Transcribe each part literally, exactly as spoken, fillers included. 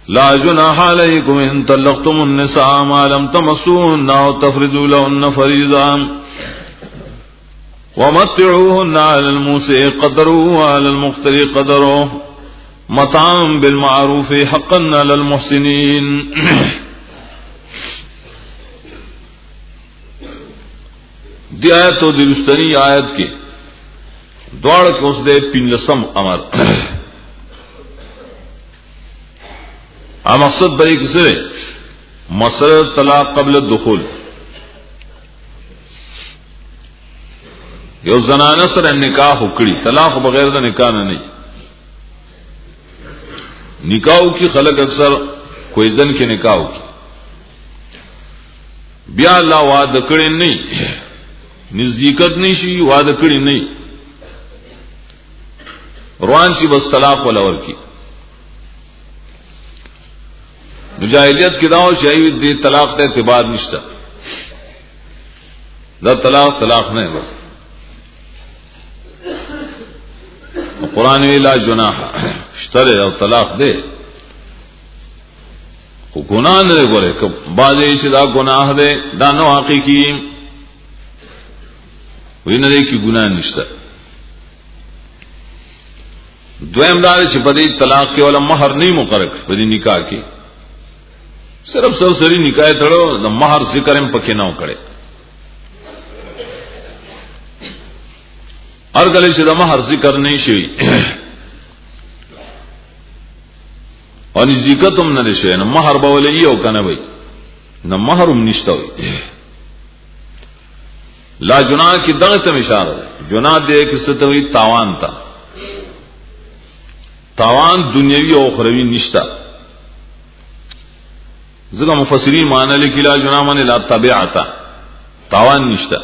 لا جناح عليكم ان طلقتم النساء ما لم تمسوهن او تفرضوا لهن فريضا ومتعوهن على الموسع قدره وعلى المقتر قدره متاعا بالمعروف حقا على المحسنين. دی آیت و درستنی آیت کے دوڑ کے اس دے پنجسم امر آ مقصد بری کسی رہے مسئلہ طلاق قبل الدخول. یو زنانہ سر نکاح اکڑی طلاق بغیر دا نکاح نہ نہیں. نکاح کی خلق اکثر کوئی دن کے نکاح کی بیا اللہ وعدہ کڑی نہیں نزدیکت نہیں شی وعدہ کڑی نہیں روان شی بس طلاق ولور کی مجاہلیت کی داو شاہی دی طلاق تے اعتبار نشتا دا طلاق طلاق نہیں بس قرآن لا جناح اشترے اور طلاق دے گناہ نہ دے گورے کہ بعض ایسی دا گناہ دے دا نو حقیقی وہی نہ دے کی گناہ نشتا. دویم دار چپدی طلاق کے والا مہر نہیں مقرر بدی نکاح کی صرف سر سری نکاح تڑو دا مہر ذکر پکے نہ کرے ہر گلے سے دا مہر ذکر نہیں شوی اور نزدیکت ہم نہ نشوی نہ مہر بولے یہ ہو کنا بھائی نہ مہر ہم نشتا ہوئی. لا جناح کی دغت میں اشارہ ہے. جناح دے کس سے ہوئی تاوان تھا تاوان دنیاوی اور اخروی نشتا ذکر مفسرین معنی لکھی لا جناح مانے لا تبعتا تاوان نشتا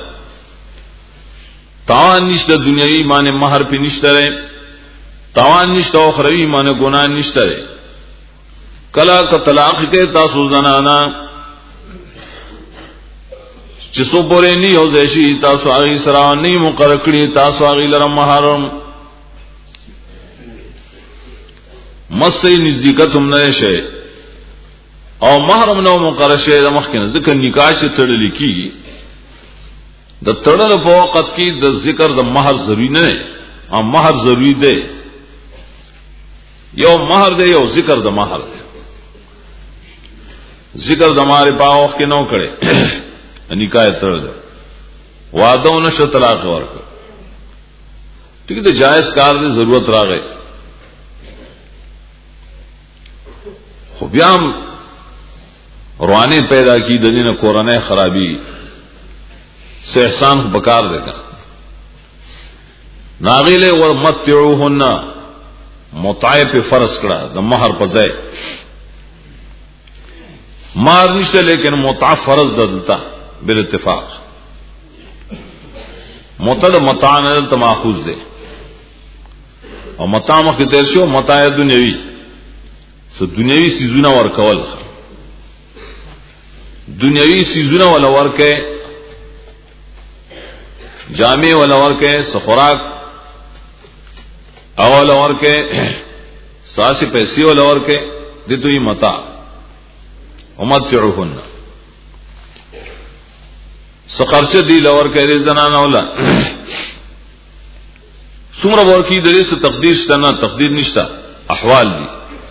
تاوان نشتا دنیاوی مانے مہر پہ نشتا رہے تاوان نشتا اخروی مانے گناہ نشتا رہے. کلا کا طلاق کے تاسو زنانا چسو پورے نہیں ہو زیشی تاسو آغی سراؤ نہیں مقرکڑی تاسو آغی لرم محرم مسی نزدیکت ہم نئے شے او محرم نو مقرر شے دا مخینا ذکر نکاح سے تڑلی کی دا تڑل پا وقت کی دا ذکر دا مہر ضروری نہیں او مہر ضروری دے یو مہر دے یو ذکر دا مہر دے. ذکر دا مہر پا وقت کے نو کڑے نکاح تڑ دے وعدہ نشو طلاق ورکو ٹھیک ہے جائز کار دے ضرورت را گئے خوبیام روانے پیدا کی دنیا قرآن خرابی سے احسان بکار دے گا ناغیلے و متعوہن متعے پہ فرض کڑا دا مہر پزے مہر نشتے لیکن متع فرض دلتا بالاتفاق متد متاع نزلتا ماخوذ دے اور متاع مخی تیرشو متاع دنیاوی سو دنیاوی سیزونا ورکول دنیاوی سیزونا والا ورکے جامع والا ورکے سخوراک اولا ورکے ساسی پیسی والا ورکے دیتو ہی متاع ومتعوہن سخرچ دی لور کے زنانہ اولا سمر ورکی دری سے تقدیر شتنا تقدیر نشتا احوال دی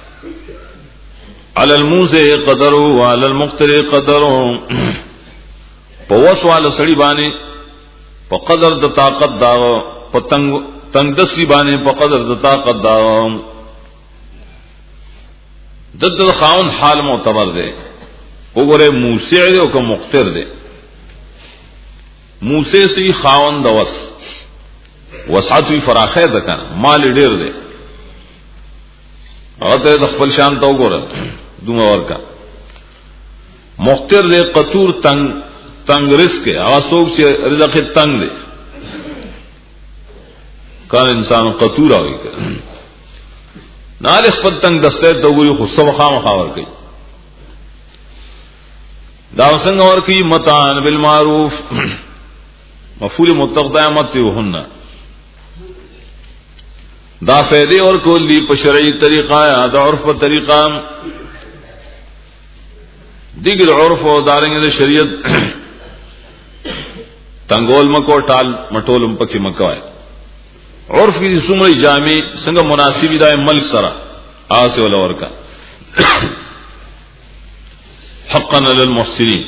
علی الموسع قدر وعلی المقتر قدر پوس والا سڑی بانے پا قدر دا طاقت دا پا تنگ تنگ دستی بانے پا قدر دا طاقت دا دد دا خاون حال معتبر دے وہ گرے موسع دے او مقتر دے. موسے سی خاون دوس وسعتوی فراخه ده کنه مال ډیر دی هغه د خپل شان ته وګوره دومره ورکا مختر دے قطور تنگ تنگ رزق ہے هغه څوک چې رزق تنگ دی کان انسان قطور اوي نال خپل تنگ دسته ته وګوري خو سب خامخا ور کوي دا څنګه ور کوي متان بالمعروف مفعول متقدمت وهن دا فائدے اور کول دی په شرعي طریقہ یا د عرف په طریقہ دیگر عرف او دارنګ د شریعت تنگول مکو ټال مټولم پکې مکوای عرف کی سمری جامع څنګه مناسبی دای ملک سره آس ولا ورکا حقا للمحسنین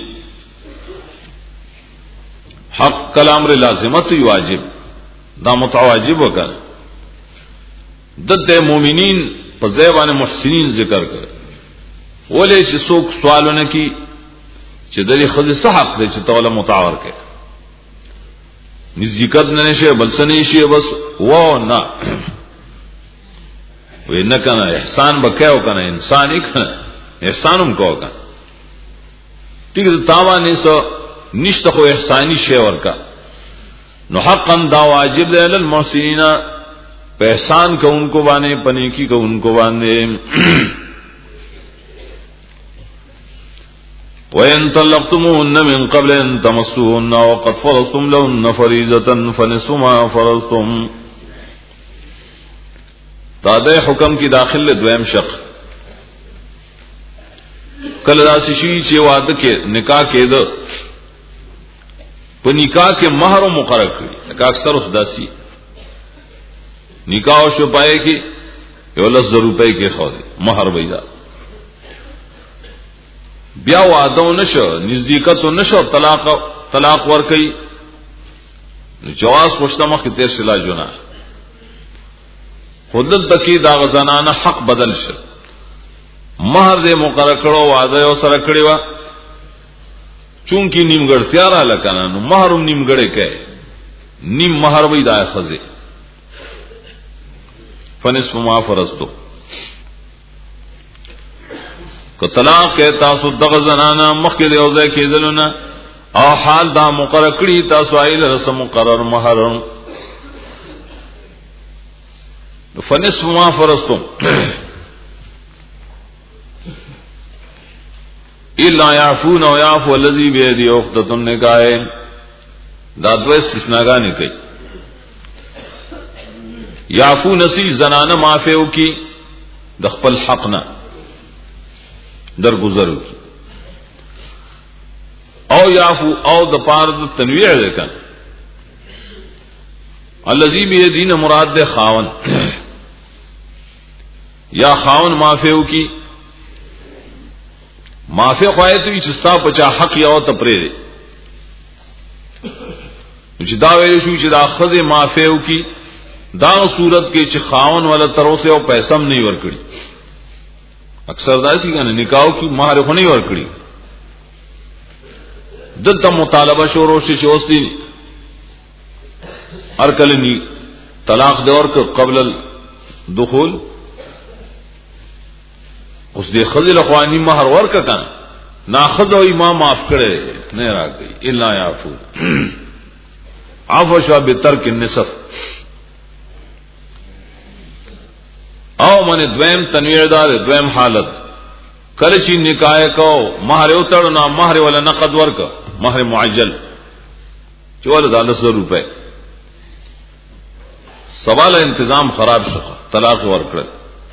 حق کلام ر لازمت واجب دا متواجب وکړه د مومنین په ځای محسنین ذکر کړ ولې چې څوک سوالونه کی چې د دې خځې څه حق دی چې توله متعار کړي نزدېکت نه نشي بل څه نشي بس و نه وې نه کنه احسان وکاو کنه انسان یې کنه احسانم کو کنه ٹھیک ہے تاوانه سو نشته خو احسانی شی ورکا نو حقا دا واجب دی للمحسنین په احسان کو انکو باندې پنیکی کو انکو باندې وَإِن طَلَّقْتُمُوهُنَّ مِن قَبْلِ أَن تَمَسُّوهُنَّ وَقَدْ فَرَضْتُمْ لَهُنَّ فَرِيضَةً فَنِصْفُ مَا فَرَضْتُمْ تا دې حکم کی داخل دویم شق کله داسې شي چې واده کې نکاح کېده په نکاح کې مہر مقرر کړي لکه اکثر اوس داسي نکاح شو پائے کې یو لس روپے کې خو مہر ویدا بیا وعده نشو نزدېکت نشو طلاق طلاق ور کوي جواز مجتمع کې تیر شلا جنا خودل تکي دا غزنانه حق بدل شه مہر دې مقرر کړو وعده یو سره کړی و چونکی نیمګړتیا را لکنه نو مہرم نیمګړې کوي نیم مہر وې دا خزه فنصف ما فرضتو کو طلاق کې تاسو دغه زنانا مخکې دی او ځای کېدلونه او حال دا مقرر کړی تاسو ایل رسم مقرر مہر فنصف ما فرضتم الا يعفون او يعفو الذي بيده عقدة النكاح دا دوه استثناګانې کوي یعفو نسی زنانه معافیو کی د خپل حق نه درگذرو کی او یعفو او د پاره د تنویع ده کنه الذی بيدین مراد ده خاون یا خاون معافیو کی معافی خوایته چې ستا پچا حق یو ته پرې چې دا ویل شو چې دا خزه معافیو کی دا صورت کې چې خاون ولا تروسه او پیسې هم نه ورکړي اکثر داسي کنه نکاح کی مہر خو نه ورکړي دلته مطالبه شروع شي چې اوس دي هر کله ني طلاق دور کو قبل الدخول اوس دې خزل اخوانی مہر ورکا کنه ناخذ او امام معاف کړي نه راګي الا يعفو عفو شو بترک النصف او من دویم تنویر دار دویم حالت کله چې نکاح کو مہر او تړنا مہر ولا نقد ورک مہر معجل چول دالس روپے سوال انتظام خراب شو طلاق ورکړ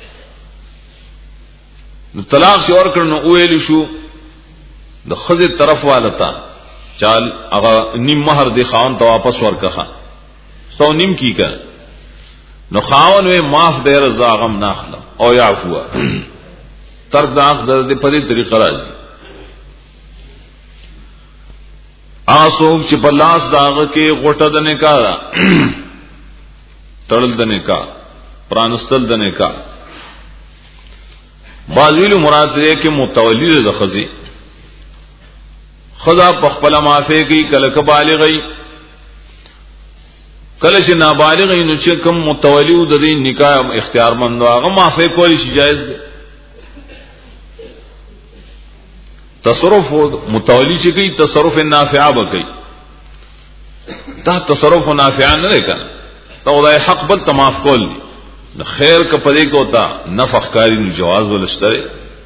نو طلاق شو ورکړ نو ویل شو د خزه طرف والتا چال هغه نیم مہر دی خاون ته واپس ورکخه سو نیم کی کړ نو خاون وی معاف دے رضا غم ناخلا او یعفو ترک داغ در دی پدی طریقہ راځي آسوک چې په لاس داغ کې غټه د نکاح تړل د نکاح پرانستل د نکاح بازویل مراد دې کې متولی د خزي خدا په خپل معافی کې کله ک بالغی کله چې نابالغ نو چې کوم متولی د دې نکاح اختیار مند هغه معافی کولی شي جایز دی تصرف متولی چې کوي تصرف نافع به کوي دا تصرف نافع نه کنه دا خدای حق بل تماف کول دي خیر ک پدې کوتا نفخ کاری نو جواز ولشتره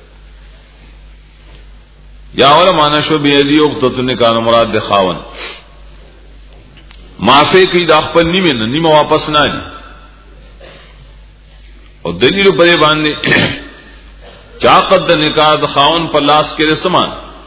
یا ولا معنا شو به دی وقته نکاح مراد د خاون معافی کی دا خپل نیمه نه نیمه واپس نه دي او دلیل په باندې چاقد د نکاح د خاون په لاس کې رسمان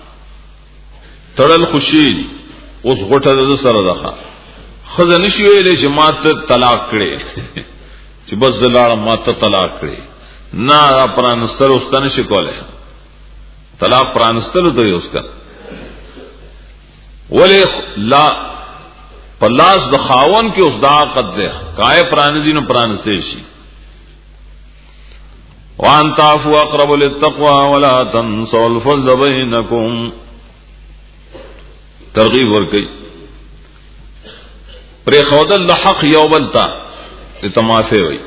تړل خوشي اوس غټه سره راخه خزه نشي ویلې چې ماته طلاق کړي چې بس زلاړه ماته طلاق کړي نه پرانستر اوستانه شي کوله طلاق پرانستر ته اوس کا ولی لا پلاس د خاون کې اوس دا عقد ده کای پرانځي نو پرانستې شي وان تعفو اقرب للتقوى ولا تنسوا الفضل بينكم ترغیب ورکي پر خودل لحق یوبلتا تمافه وي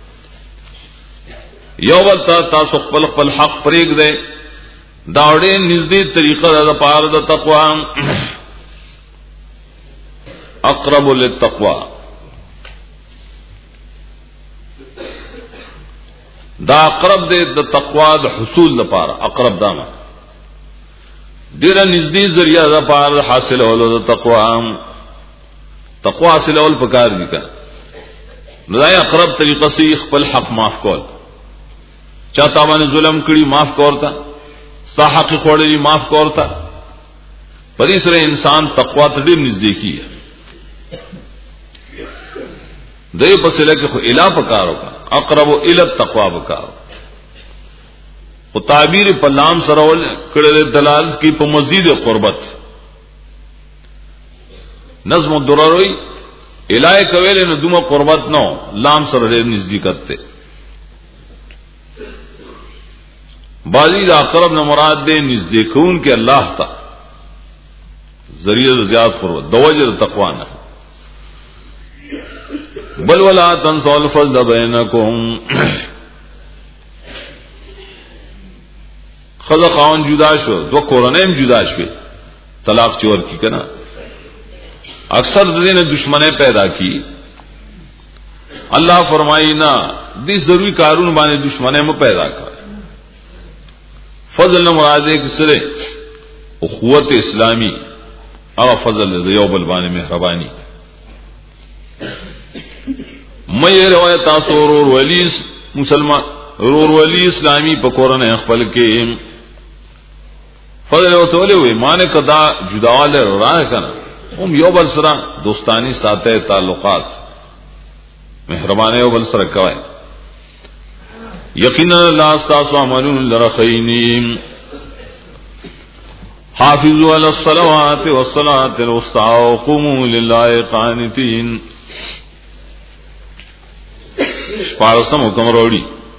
یوبلتا تاسو خپل خپل حق پرېګ دی دا وړې نږدې طریقه د پاره د تقوا اقرب للتقوى دا اقرب دی د تقوا د حصول لپاره اقرب دامه ډیره نږدې ذریعہ د پاره حاصل اولو د تقوا تقوا حاصل اول پکار دي کا نو دا اقرب طریقه سي خپل حق معاف کول چاته باندې ظلم کړي معاف کورتا صح حق خوړلي معاف کورتا پدې سره انسان تقوا ته ډیر نږدې کیږي دې په سره کې خو اله پکارو کا اقرب الى التقوى بکاو او تعبیر په لام سره ول کړه دلالت کی په مزید قربت نظم الدرروی الای کویل نو دومره قربت نو لام سره ډېر نزدېکت ته باقی دا اقرب نه مراد دې نزدېکون کې الله تا ذریعہ زیات قربت دوجه تقوا نه بل ولا تنسوا الفضل بينكم خذ خاون جدا شو دو قرانم جدا شو طلاق چور کی کنا اکثر دین دشمنی پیدا کی اللہ فرمائینا دی ضروری کارون باندې دشمنی مو پیدا کر فضل مراد ایک سره اخوت اسلامی او فضل یو بل باندې مهربانی مې روایت تاسو ورور ولی مسلمان ورور ولی اسلامی په قرآن خپل کې فضل او توله وي معنی کدا جداواله راه کنه هم یو بل سره دوستانی ساته تعلقات مهربانه یو بل سره کوي یقینا الله استاسو عملون لرخین حافظوا على الصلوات والصلاة الوسطى وقوموا لله قانتين شپارسم حکم روڑی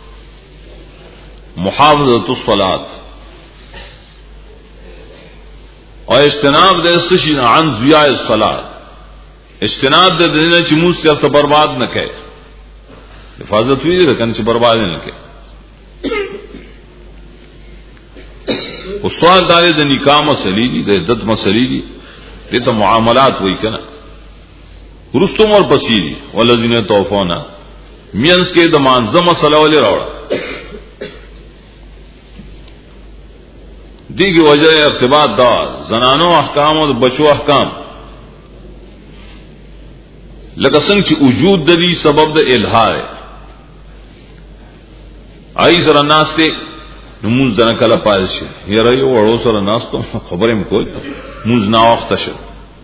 محافظت الصلاة اور اجتناب دے سشین عن ضیاء الصلاة اجتناب دے دینا چی موس سے اب برباد نہ کہے حفاظت ہوئی دے رکھن چی برباد نہ کہے اس سوال دارے دے نکاح مسئلی دی دے عدت مسئلی دی دے تا معاملات ہوئی کنا رستم اور پسیری والذین توفونا مینس کے دمان زم مسئلہ والے روڑا دی کی وجہ ارتباط دار زنانو احکام اور بچو احکام لکه څنګه چې وجود د دې سبب د الها آی سره ناشته مونږ ځنه کله پاز شي یره یو وړو سره ناستو خبرې مکول مونږ نا وخت شه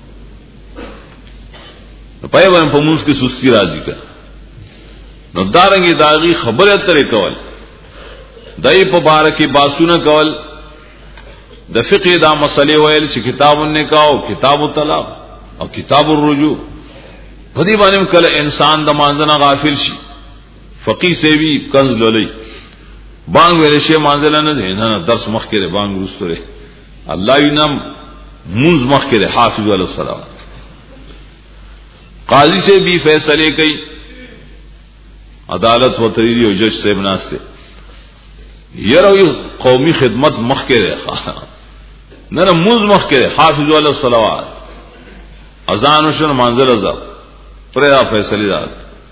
پای باندې په مونږ کې سستی راځي کا نو دارنګي داغي خبره ترې کول دای په بارکه باسونه کول د فقه دا مسلې ویل چې کتاب النکاح او کتاب الطلاق او کتاب الرجوع په دې باندې کله انسان د مانځنه غافل شي فقيه سی وی کنز لولي بانګ ویل شي مانځل نه دی نه درس مخ کې بانګ رستوره الله ینم منز مخ کې حافظ علی الصلوات قاضی سے بھی فیصلے کئی عدالت و تریری و جج سے بناستے یہ رو قومی خدمت مخ کے رہے نہ نہ منز مخ کے حافظ علی الصلوات اذان و شن منزل ازب پریا فیصلی دار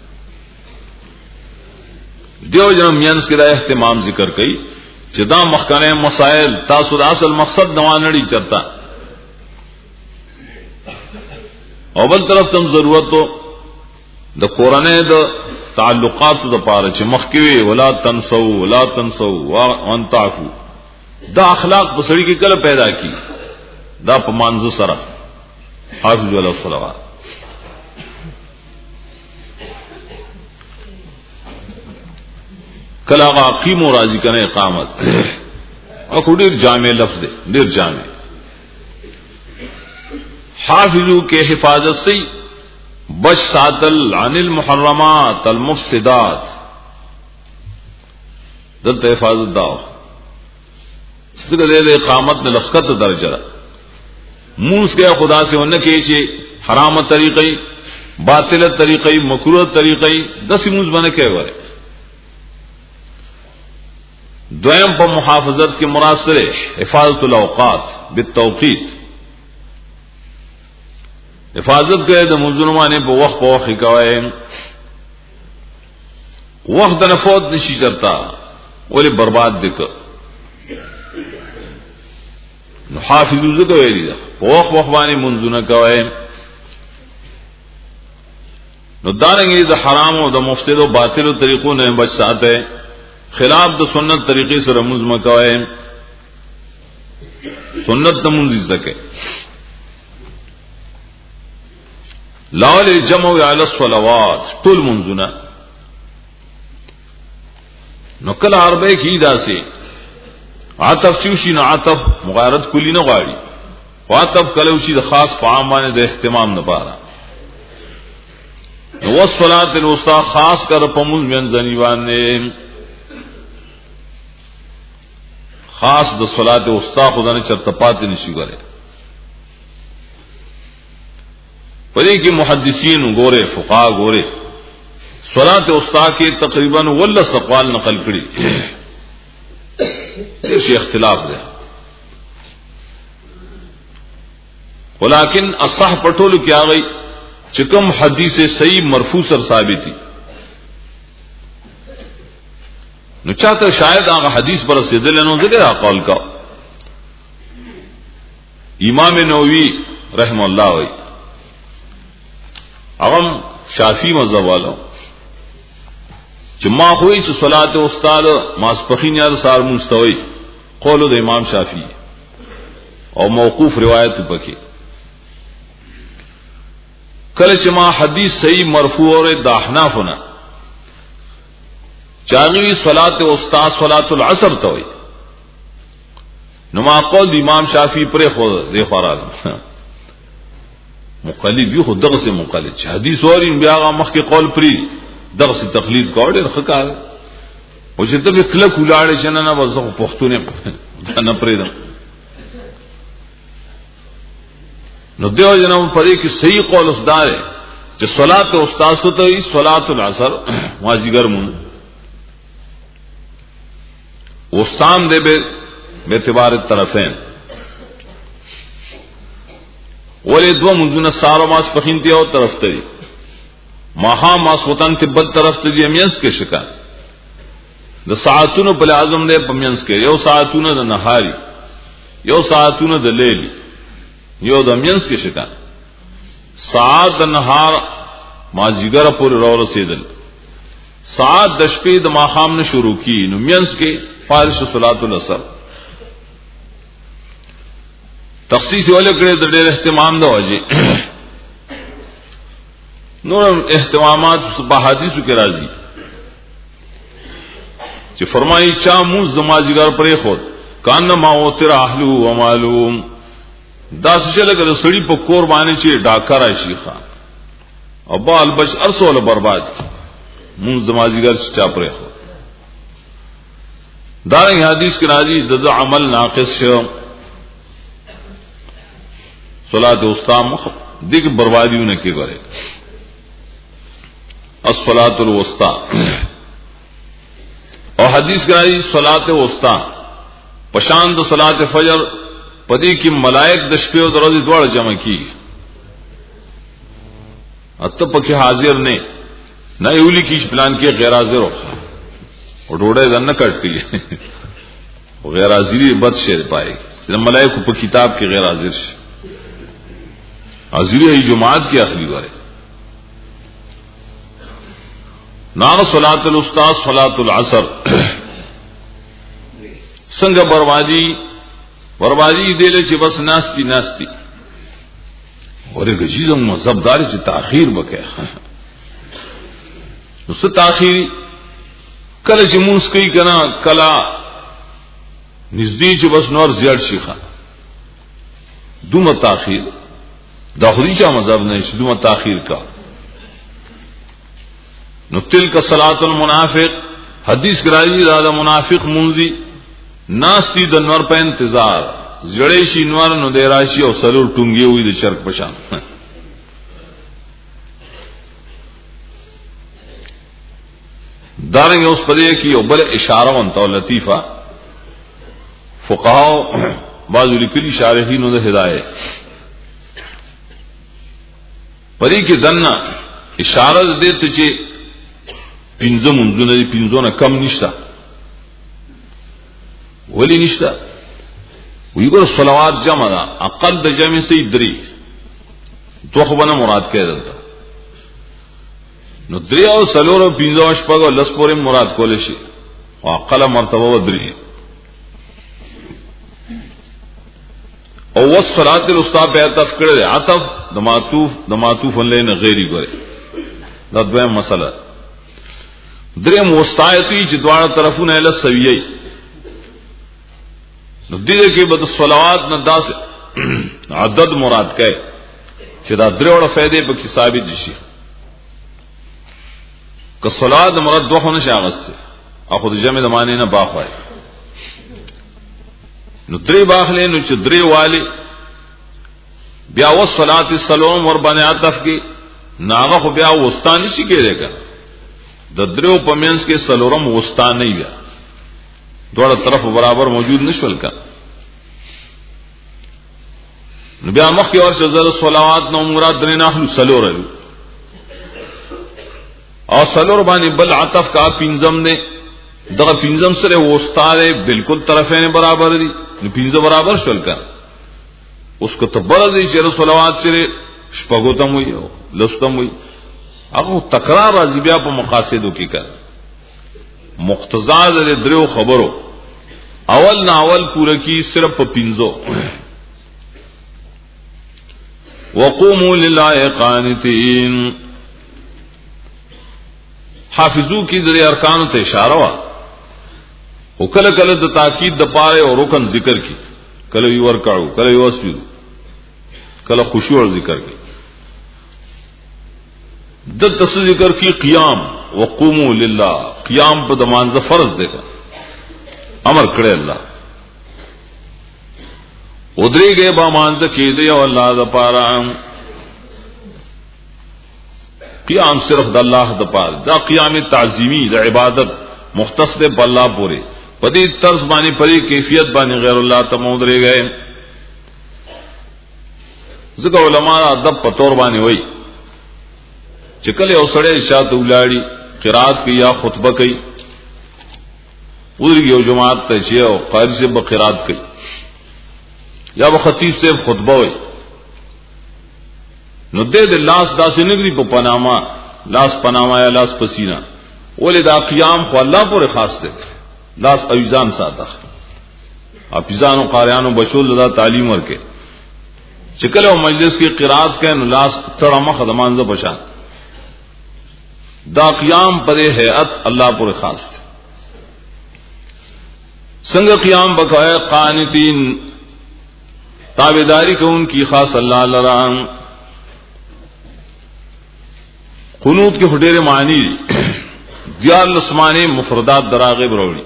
دیو جنم مینس کی دا اہتمام ذکر کئی جدا مخکانے مسائل تاثر اصل مقصد نوانڑی چرتا او بل طرف تم ضرورت تو دا قرآن دا تعلقات دا پارا چھ مخکوی ولا تنسو ولا تنسو وان تعفو دا اخلاق بسڑی کی کل پیدا کی دا په مانځ سره حافظ علی الصلوات. کله هغه اقیم راضی کنه اقامت او کو ډیر جامع لفظ دی، ډیر جامع. حافظو کے حفاظت سے بچ ساتل عن المحرمات المفسدات، دلتا حفاظت داو ذکر دے اقامت نے لخت درجہ منس کے خدا سے ان کے چے حرام طریقے باطل طریقے مکروہ طریقے دس منس بنے کے ورے دویم پر محافظت کے مراد سے حفاظت الاوقات بالتوقیت، حفاظت کرے تو مظلمانے پہ وقت پہ وقت کوئے وقت نفوت نشی چرتا ولی برباد دکھ حافظو ذکر ویلی دا وقت وقت بانی منزو کوئے نو دارنگی دا حرام و دا مفسد و باطل و طریقوں نے بچ ساتے خلاف دا سنت طریقے سے رموز مکوئے سنت نمونزی سکے لاول جمع علی الصلوات طول منزنا نو کل عربے کی دا سے عطف چوشی نو عطف مغایرت کلی نو غاڑی وعطف کلوشی دا خاص پعامان دا احتمام نپارا نو والصلاة الوسطی خاص کر پموز منزنیوان نے خاص دا صلاة الوسطی خدا نے چرتپاتی نشی کرے پدې کې محدثین ګوره فقها ګوره صلات الوسطی کې تقریبا ول سقوال نقل کړي دې شی اختلاف ده ولیکن اصح پټول کې هغه چې کوم حدیث صحیح مرفوع سره ثابت دي نو چاته شاید هغه حدیث پر رسیدل نو ذکر قول کا امام نووي رحم الله وی اغم شافی مذہب والا چې ما خوې چې صلات استاد ماسپخین یا سار مستوي قول د امام شافعی او موقوف روایت پکې کله چې ما حدیث صحیح مرفوع اور د احنافنا چاغي صلات استاد صلات العصر ته وي نو ما قول د امام شافعی پر خو دی خورال مقلد یو خو دغه سے مقلد چې حدیث اورین بیا هغه مخ کې قول پری دغه سے تقلید کوي ډېر خکار او چې ته کله کولاړې شنه نه وځو پښتونه نه پریدم نو دیو جنو پرې کې صحیح قول اسدار چې صلات استاد ته وي صلات العصر واجبګر مون وستان دې به اعتبار طرفین ولی دو منزون سارو ماس پخینتی او طرف تری ماہا ماس وطن تبت طرف تری امینس کے شکا دا ساعتونو پل اعظم دے پمینس کے یو ساعتونو دا نهاری یو ساعتونو دا لیلی یو دا امینس کے شکا ساعت دا نهار ما جگر پور رو رسیدل ساعت دا شپی دا ماہام نے شروع کی نو امینس کے فارش صلاة العصر تخصیص والے کرے در ډېر اهتمام دا وجه نور اهتمامات بحادیثو کې راځي چې فرمایي چا مو زماجګر پرې خود کان ما اوتر اهلو و معلوم دا څه لګره سړی په کور باندې چې ډاکا راشي خان او بال بچ ارسول برباد مو زماجګر چا پرې خود دا حدیث کې راځي د عمل ناقص شو صلاة وسطی مخ دیکھ بربادیوں نے کی کرے الصلاة الوسطی اور حدیث کرائی صلاة وسطی پشان دو صلاة فجر پدی کی ملائک دشپے و درازی دوڑ جمع کی اتب پکی حاضر نے نہ اولی کی پلان کی غیر حاضر ہو اور ڈوڑے دن نہ کٹتی غیر حاضری بد شیر پائے گی ملائک کو کتاب کی غیر حاضر سے حاضری ہے جماعت کی آخری بارے نام صلاة الوسطی صلاة العصر سنگ بربادی بربادی دیلے چې بس ناستی ناستی ورګه چیزم مذهب دار چې تاخير وکړي نو څه تاخير کله چې مونږ کوي کنه کلا نږدې چې بس نور زیات شي ښه دومره تاخير دا خو دې مذهب نه شي دومره تاخير کا نو تلک صلات المنافق حدیث کراځي دا منافق مونږي ناستی د نور په انتظار زړې شي نور نو دی راشي او سلور ټونګي وي د شرک پشان دارنګ اوس پدې کې یو بل اشاره ونته لطیفه فقهاو بعض لیکلي شارحینو د هدايه پدې کې دنا اشاره دې ته چې پنځه منځونه دي پنځونه کم نشته ولی نشته ویګور صلوات جمع ده اقل د جمع سي دري توخه بنا مراد کې ده نو دري او سلور پنځه شپږ لس پورې مراد کول شي او اقل مرتبه و دري او والصلاه الاستاذ په تفکر ده عطف د معطوف د معطوف لین غیري ګره دا دوه مسله درې مستایتی چې دواړه طرفونه له سویي نو دې کې به صلوات نه داس عدد مراد کړي چې دا درې وړه فائدې په کې ثابت شي که صلوات مراد دوه نه شاغسته اخو د جمع د معنی نه باخوي نو درې باخلې نو چې درې والی بیا و صلات السلام ور باندې عطف کې ناغه خو بیا وستانی شي کېږي د درو پمنس کې سلورم وستا نه بیا دوړه طرف برابر موجود نشول کا نو بیا مخ کې ورشه زره صلوات نو مراد درې نه سلور او سلور باندې بل عطف کا پنځم نه دغه پنځم سره وستا ده بالکل طرفین برابر دي نو پنځه برابر شول کا اوس کو ته بل دي چې صلوات سره شپږو تم وي او لستم وي هغه تکرار راځي بیا په مقاصدو کې کړه مقتضا د درو خبرو اول نه اول پوره کی صرف په پینځو وقوموا لله قانتين حافظو کی درې ارکان ته اشاره وا او کله کله د تاکید د پاره او رکن ذکر کی کله یو ورکاو کله یو سجود کله خشوع ذکر کی د تاسو ذکر کی قیام وقوموا لله قیام په دمانځه فرض دی امر کړی الله ودریږي با مانځه کې دی او الله د پاره قیام صرف د الله د پاره دا قیام تعظیمی د عبادت مختص به الله پوره په دې طرز باندې پرې کیفیت باندې غیر الله ته مودريږي ځکه علما ادب په تور باندې وایي چې کله یو سړی شاته ولاړی قرات کوي یا خطبه کوي ورګي یو جماعت ته چې او قاری سے به قرات کوي یا به خطیب سے خطبه وي نو دې د لاس داسې نګري په پنامه لاس پنامه یا لاس پسینا ولې دا قیام خو الله پورې خاص دی لاس اویزان ساته اپیزانو قاریانو بشول دا تعلیم ورکه چې کله مجلس کې قرات کوي نو لاس تړه مخه د مانځه بشان دا قیام پر ہیئت اللہ پر خاص سنگ قیام بقائے قانتین تابداری کو ان کی خاص اللہ لرام قنوت کے خڈیر معنی دیال لسمانی مفردات دراغب روڑی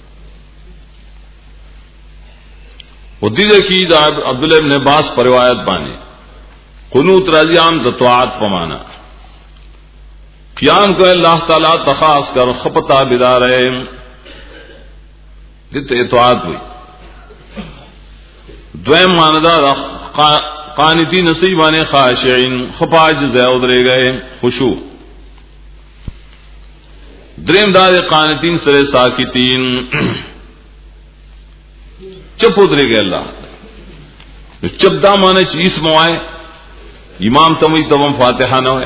ودیدہ کی دا عبداللہ ابن عباس پر روایت بانے قنوت راضی عام دطوعات پمانا قیام کو اللہ تعالی تخاص کر خپتا بدار ہے دت اطاعت ہوئی دویم ماندار قانتی نصیبان خاشعین خفاج زیادرے گئے خشوع دریم دار قانتین سر ساکتین چپ ادرے گئے اللہ چپ دا مانے چیز موائے امام تموی تمام فاتحہ نہ ہوئے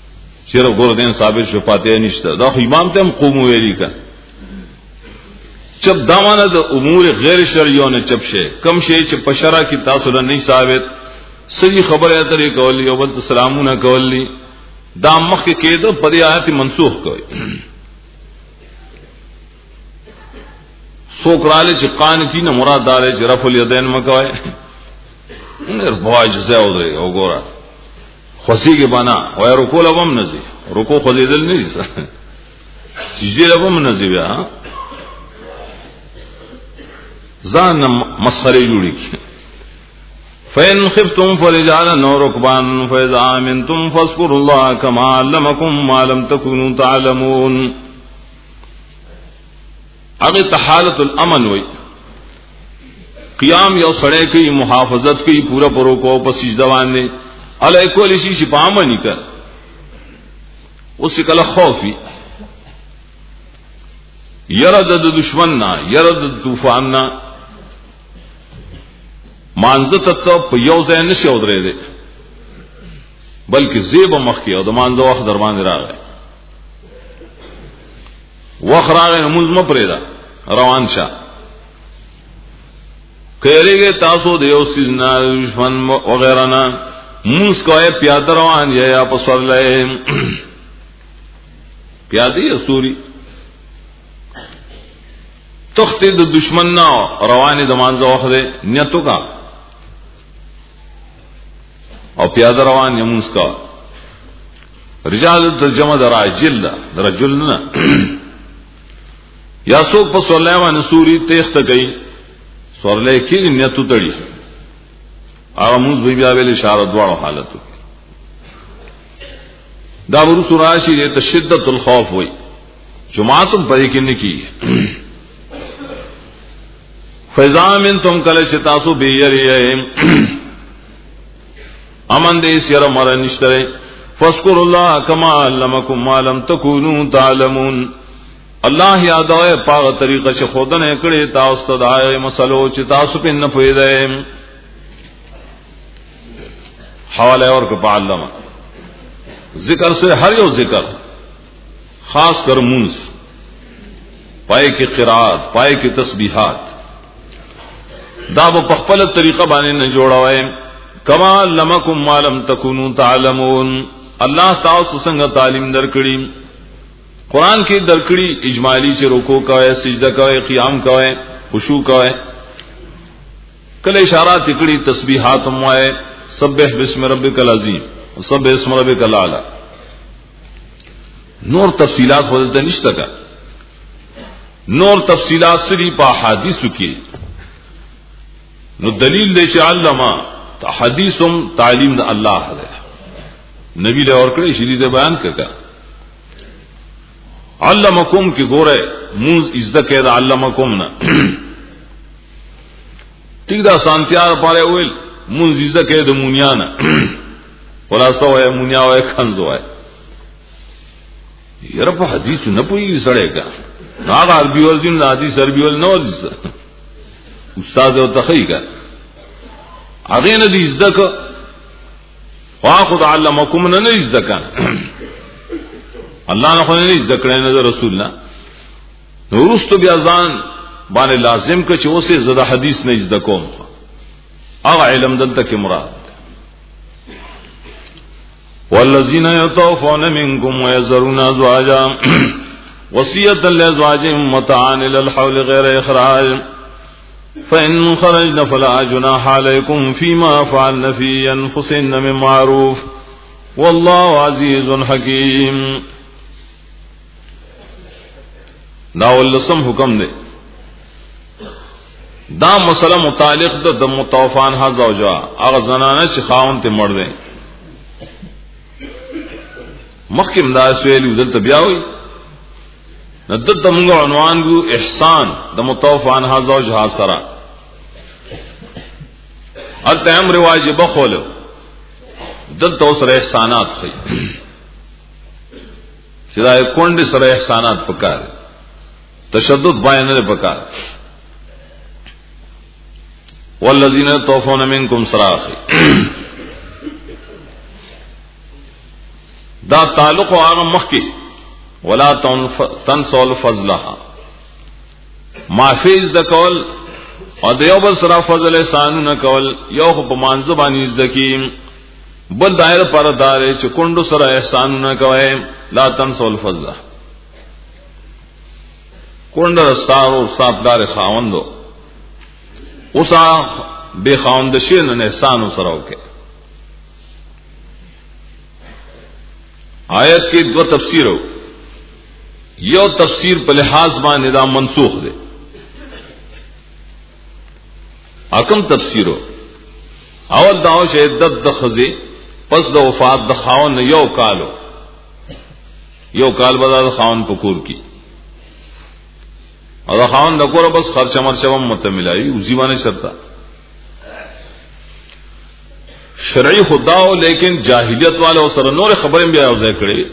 صرف ګور دین ثابت شو فاتحه نشته دا خو امام ته هم قوم ویلی کا چپ دامانه د امور غیر شرعیو نه چپ شي کم شي چې په شرع کې تاسو نه ثابت صحیح خبره اترې کولی او بل سلامونه کولی دا مخ کې کېدو په دې آیت منسوخ کوي سوکراله چې قانتین مراد دار چې رفع الیدین مکوي نر بواج زاو دی او ګورا خوسی کې بنا وای رکوع لوم نزي رکوع خو دې دل نه دي سجده لوم نزي بیا ځان مسخره جوړی فین خفتم فرجالا وركبان فاذا امنتم فاذكروا الله كما علمكم ما لم تكونوا تعلمون اگے تحالت الامن وئی قیام یو سڑے کی محافظت کی پورا پرو کو په سجده باندې علی کول شي چې پامنی کړ اوس کله خوفي يرد د دشمن نا يرد د طوفان نا مانزه ته په یو ځای نشي ودرې دي بلکې زیب مخ کې او د مانزه وخت در باندې راغی وخراغه مزم پرېدا روان شه کېریږي تاسو د یو سیزنا دشمن وغیرہ نا موس کوه پیاده روان یا په سورلې پیاده اسوري تختی د دشمن نا رواني د مانزه وخت نیتو کا او پیاده روان یمونس کا رجال ترجمه دراجل درجل نه یا څوک په سورلې باندې سوري تخت گئی سورلې کې نیتو تړي هغه موږ بیا ویل اشاره دواړو حالتو دا ورو سوراشي ته شدت الخوف وای جماعتم پرې کې نه کی فیضا من تم کل شتاسو بیریئیم امن دے سیر مرا نشترے فذکر اللہ کما علمکم ما لم تکونوا تعلمون اللہ یادوئے پاغ طریقہ سے خودنے کڑے تاسو تدائے مسلو چی تاسو پن نپویدے حوالے اور کپا علم ذکر سے ہر یو ذکر خاص کر منز پائے کی قرآت پائے کی تسبیحات دا په خپل طریقه باندې نه جوړوي کما لمکم ما لم تکونوا تعلمون الله تاسو څنګه تعلیم درکړي قران کې درکړي اجمالی چې رکوع کوي سجده کوي قیام کوي خشوع کوي کله اشارات کړي تسبیحات موای سبح بسم ربک العظیم وسبح اسم ربک الاعلى نور تفصیلات ولته نشته کا نور تفصیلات سری په حدیثو کې نو دلیل دے چې علما حدیثم تعلیم د الله ده نبی له اور کړي شری دے بیان کړه علمکم کی ګوره موز عزت کې د علمکم نه ټیک دا سانتیار پاره ویل موز عزت کې د مونیانا ولا سوې مونیا وې خنزو وې یره په حدیث نه پوي سړی کا هغه عربي ورزین حدیث عربي ول نو استاد او تخیګه اغه نه دې زدک واخذ علمکم نه نه زدک الله نه خو نه زدک نه رسول الله نورست بیا ځان باندې لازم ک چې اوسه زړه حدیث نه زدکوم هغه علم دلته کې مراد والذین یطوفون منکم ويذرون ازواجا وصیۃ لازواجهم متاعا الى الحول غیر اخراج فإن خرجن فلا جناح عليكم فيما فعلن في أنفسهن من معروف والله عزيز حكيم دا ولسم حکم دے دا مسئلہ متعلق د متوفان ها زوجا اغه زنانه چې خاون ته مړ دي مخکم دا سویل دلته بیاوي ندد موږ عنوان ګو احسان د متوفان ها زوجها سره الته امر واجب خول دلته سره احسانات خي چې دا کونډه سره احسانات پکار تشدد باندې نه پکار والذین توفون منکم صراخ دا تعلق هغه مخکي ولا تنسوا فضلها معافی ز کول او دیو بل سره فضل احسانونه کول یو په مانځ باندې ذکیم بل دایره پر دار چې کندو سره احسانونه کوي لا تنسوا الفضل کند رستارو صاحبدار خاوندو اوسا بے خاوند شین نه احسان سره وکي آیت کی دو تفسیر ہو یو تفسیر په لحاظ باندې دا منسوخ ده حکم تفسیر ہو اول داو چې عدت د خزي پس د وفات د خاون یو کالو یو کال بدل خاون پکور کی او د خاون د کور بس خرچ مرچو متملای او زیوانه شرطه شرعی خدا ہو لیکن جاہلیت والے سره نور خبریں بھی اوځه کړي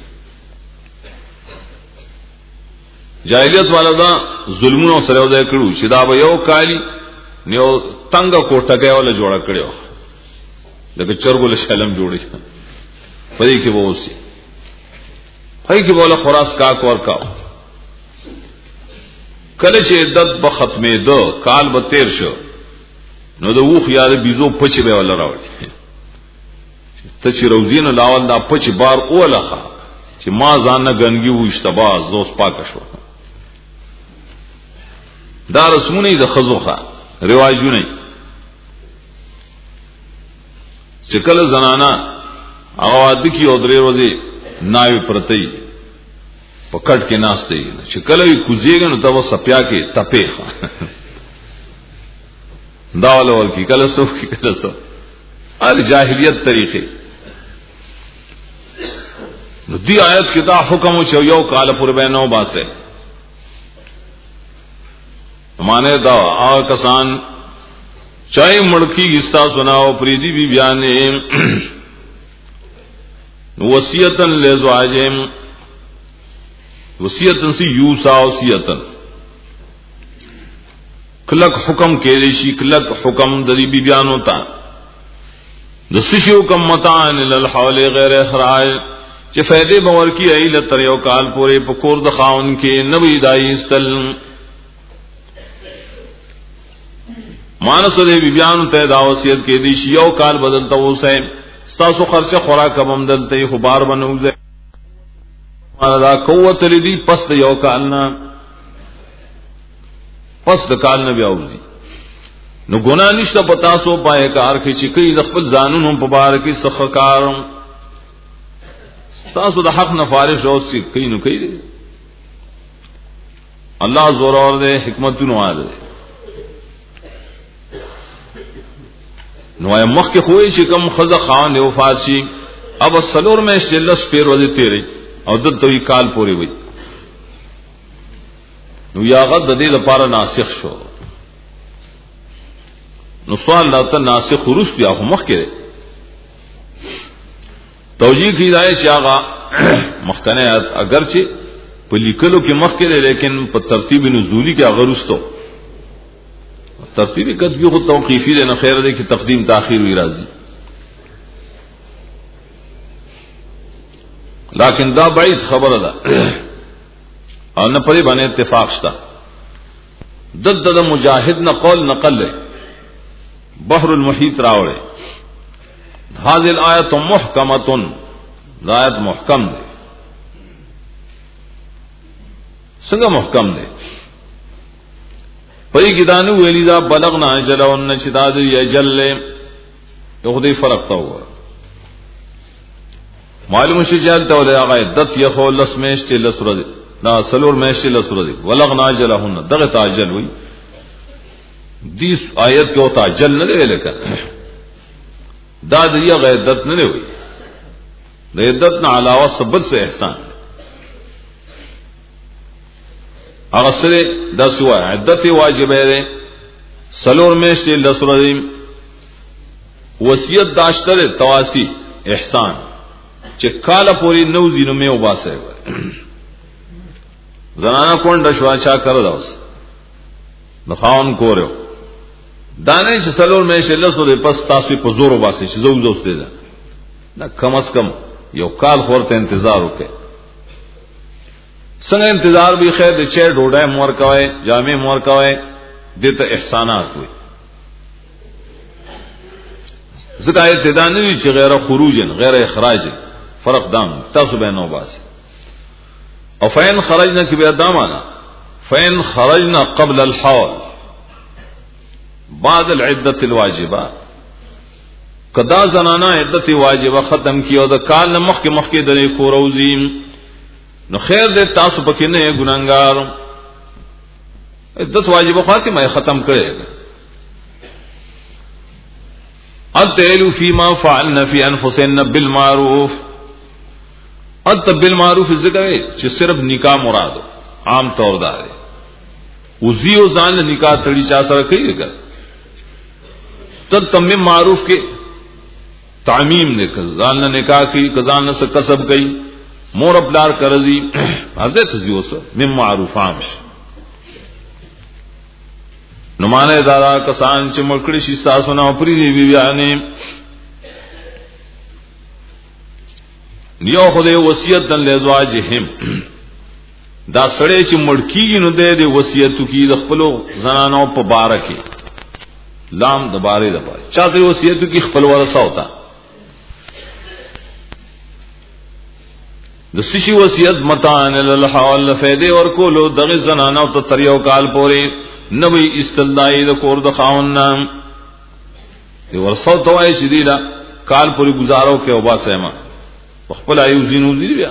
جاہلیت والا دا ظلمونو سره اوځه کړو چې دا به یو کالی نیو تنگ کوټه کې ولا جوړ کړو لکه چرګول شلم جوړی پدې کې وو سي پای کې بوله خراس کا کور کا کله چې عدت به ختمې دو کال به تیر شو نو د وخ یاد بيزو پچ به ولا راوړي ته چې روزینو لاول دا پچ بار اولخه چې ما ځان نه ګنګي و اشتباه زوس پاک شو دا رسمونه د خزوخه رواجونه چې کله زنانا هغه د کی او درې ورځې ناوي پرتې پکټ کې ناشته چې کله یې کوزیږي نو تاسو سپیا کې تپې داول ول کی کله سو کی کله سو ال جاہلیت طریقے نو دی آیت کې دا حکم شو یو کال پر بینو باسه مانے دا آ کسان چای مڑکی گستا سناو پریدی بی بیانے وصیتن لزواجم وصیتن سی یوسا وصیتن کلک حکم کې شي کلک حکم د دې بی بیان ہوتا د سشو کم متان للحول غیر اخراج چې فائدې باور کی ایله تر یو کال پورې په کور د خاون کې نوې دای استل مانس دې بی بیان ته دا وصیت کې دي شي یو کال بدلته وسه تاسو خرچه خوراک هم دلته خبر بنوځه دا قوت لدی پس یو کال نه پس د کال نه بیا وځي نو ګنا نشته پتا سو پای کار کې چې کوي د خپل ځانونو په بار کې سخه کار تاسو د حق نه فارغ شو چې کوي نو کوي الله زور اور دې حکمتونو اده نو یم مخ کې خوې چې کوم خزه خان دی وفات شي اب سلور مې شلس پیر ورځې تیرې او دلته یې کال پورې وي نو یا غد د دې لپاره ناسخ شو نو سوال لاته ناسخ ورس بیا مخ کې توجیه کی دای چې هغه مخکنه اگر چې په لیکلو کې مخ کې لیکن په ترتیب نزولی کې هغه ورستو ترتیب کتبی خود توقیفی دے نہ خیر دے کہ تقدیم تاخیر ہوئی راضی لیکن دا بعید خبر دا اور نہ پری بنے اتفاق شتا دد دد مجاہد نہ قول نقل لے بحر المحیط راوڑے هذه الآیت محکمۃ آیت محکم دے څنګه محکم دے پئی گدانو ویلی دا بلغنا اجلون نشداد یجل یو دې فرق تا ہوا معلوم شي چې ته ولې هغه عدت یخو لس میشت لسره نا سلور میشت لسره ولغنا اجلهن دغه تعجل وی دې آیت کې او تعجل نه دی لکه دا دې هغه عدت نه وی د عدت نه علاوه صبر سے احسان هغه سره د سوا عدت واجبه ده سلور میشت لسره وصیت داشته تواسی احسان چې کاله پوری نو زینو مې وباسه زنانا کونډه شوا چا کړو داس نو خاون کورو دانه چې سلور مې شل سره پس تاسو په زور وباسه چې زو زو ستې ده نه کم از کم یو کال خورته انتظار وکړي څنګه انتظار به خیر د چیر ډوډۍ مور کوي جامع مور کوي دته احسانات وي ځکه ابتدا نه وی چې غیر خروجن غیر اخراج فرق دام تاسو به نو باسي او فین خرجنا کی به دامانا فین خرجنا قبل الحول بعد العده الواجبه کدا زنانا عدت واجبه ختم کیو د کال مخ کې مخ کې د کوروزیم نو خیر دې تاسو پکې نه ګناګار عدت واجبه خاتمه ختم کړي اتلو فيما فعلنا في انفسنا بالمعروف ات بالمعروف ذکر چې صرف نکاح مراد عام طور دار وزیو ځان نکاح تړي چا سره کوي ګر تد تم معروف کې تعمیم نے ځان نکاح کی کزان سے کسب گئی مور ابلار کرزی حضرت زیو سو من معروف عام نمانے دارا کسان چې ملکړي شي تاسو نه پری دی بیانې نیو خدای وصیت دن لزواجهم دا سړی چې مړکیږي نو د وصیت کی د خپل زنانو په باره کې لام د باره د پاره چا د وصیت کی خپل ورثه ہوتا د سشي وصیت متان للحال فائدې ورکولو دغه زنانو ته تریو کال پورې نوې استلای د کور د خاون نام دی ورثه توای چې دی دا کال پورې گزارو کې او با سما خپل ایو زینو زی بیا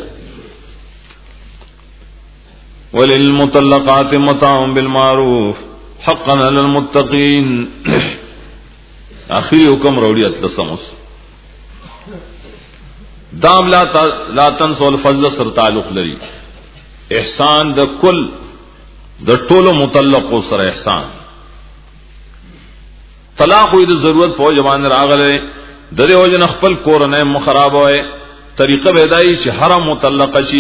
وللمطلقات متاع بالمعروف حقا على المتقين اخری حکم روڑی اتلسمس دام لا لا تنسوا الفضل سر تعلق لري احسان د کل د ټولو مطلق سره احسان طلاق وې د ضرورت په جوان راغله د دې وجه خپل کور نه مخرب وای طریقه بدایي چې حرام مطلق شي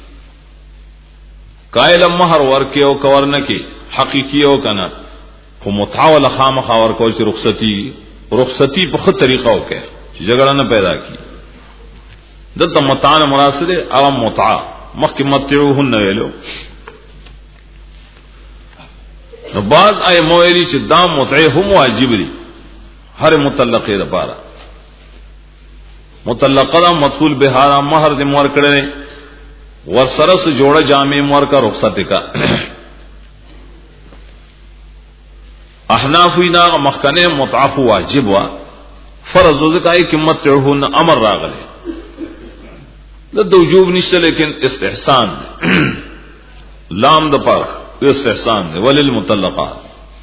قائل مہر ورکه او کور نه کې حقيقي او کنه خو متعاول خامخ اور کو چې رخصتي رخصتي په خه طریقه وکړي چې جګړه نه پیدا کی دته متعان مراسله او متع مخک متعوهن ویلو نو بعض ای مویلی چې دا متع هم واجب دي هر مطلقه لپاره مطلقه مدخول بهارا مہر دې مور کړي ور سرس جوړه جامع مور کا رخصت کا احناف وینا مخکنه متعف واجب وا فرض ذکای کی متعهن امر راغله د وجوب نشته لیکن استحسان لام د پاره استحسان وللمطلقات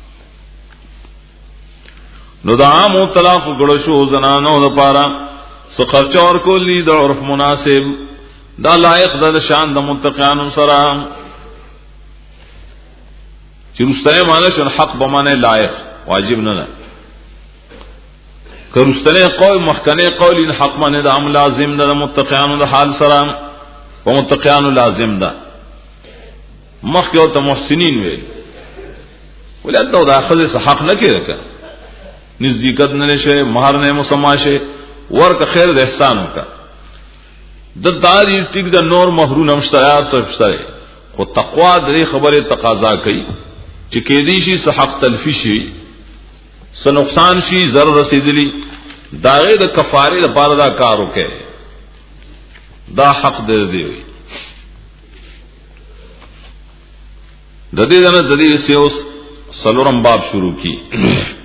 نو دا عام طلاق غړو شو زنانو د پاره سو خرچ اور کولی د عرف مناسب دا لائق د شان د متقینو سره چې رستنه معنی شون حق به معنی لائق واجب نه نه کرستنه قول مخکنه قول حق معنی د عمل لازم د متقینو د حال سره او متقینو لازم ده مخکې او ته محسنین وي ولته دا خزه حق نه کېږي نزدېکت نه شي مہر نه مسماشه ورک خیر د احسان وکا د داری ټیک د نور مہرون مشتریات صفسره خو تقوا د خبره تقاضا کوي چې کې دي شي صحق تلفی شي س نقصان شي ضرر رسیدلی داغه د کفاره لپاره دا کار وکړي دا حق دې دی د دې نه د دې سیوس سلورم باب شروع کی